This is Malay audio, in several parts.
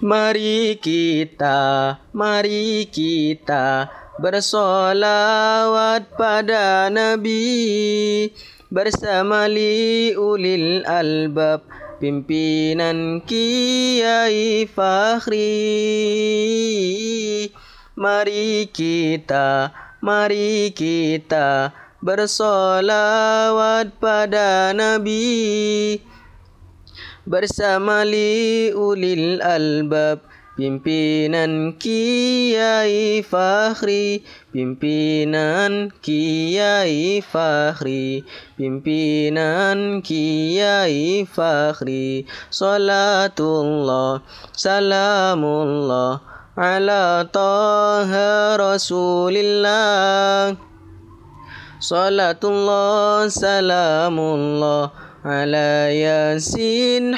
Mari kita bersolawat pada Nabi bersama liulil albab pimpinan Kiai Fakhri. Mari kita bersolawat pada Nabi bersama liulil albab pimpinan Kiai Fakhri, pimpinan Kiai Fakhri, pimpinan Kiai Fakhri. Salatullah salamullah ala Taha Rasulillah. Salatullah salamullah ala Yasin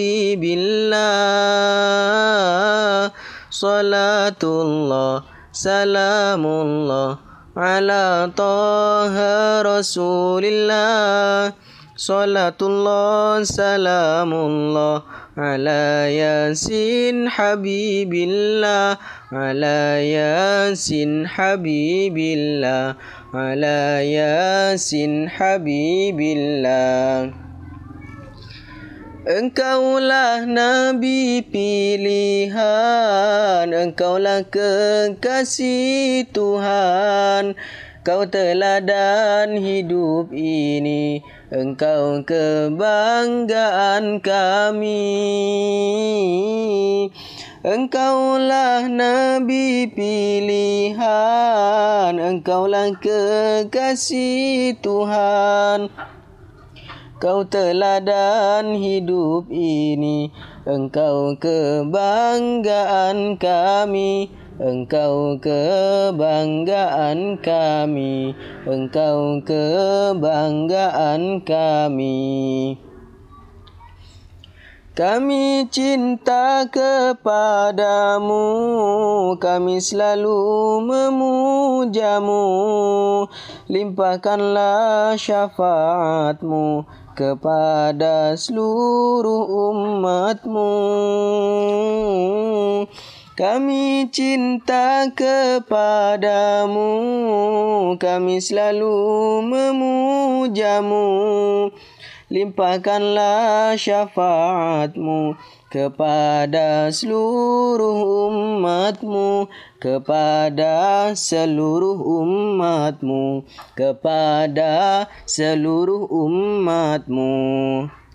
Habibillah. Salatullah salamullah ala Taha Rasulillah. Salatullah salamullah ala Yasin Habibillah, ala Yasin Habibillah, ala Yasin Habibillah. Engkaulah Nabi pilihan, Engkaulah kekasih Tuhan, Kau teladan hidup ini, Engkau kebanggaan kami. Engkaulah Nabi pilihan, Engkaulah kekasih Tuhan, Kau teladan hidup ini, Engkau kebanggaan kami, Engkau kebanggaan kami, Engkau kebanggaan kami. Kami cinta kepadamu, kami selalu memujamu, limpahkanlah syafaatmu kepada seluruh umatmu. Kami cinta kepadamu, kami selalu memujamu, limpahkanlah syafaatmu kepada seluruh umatmu, kepada seluruh umatmu, kepada seluruh umatmu.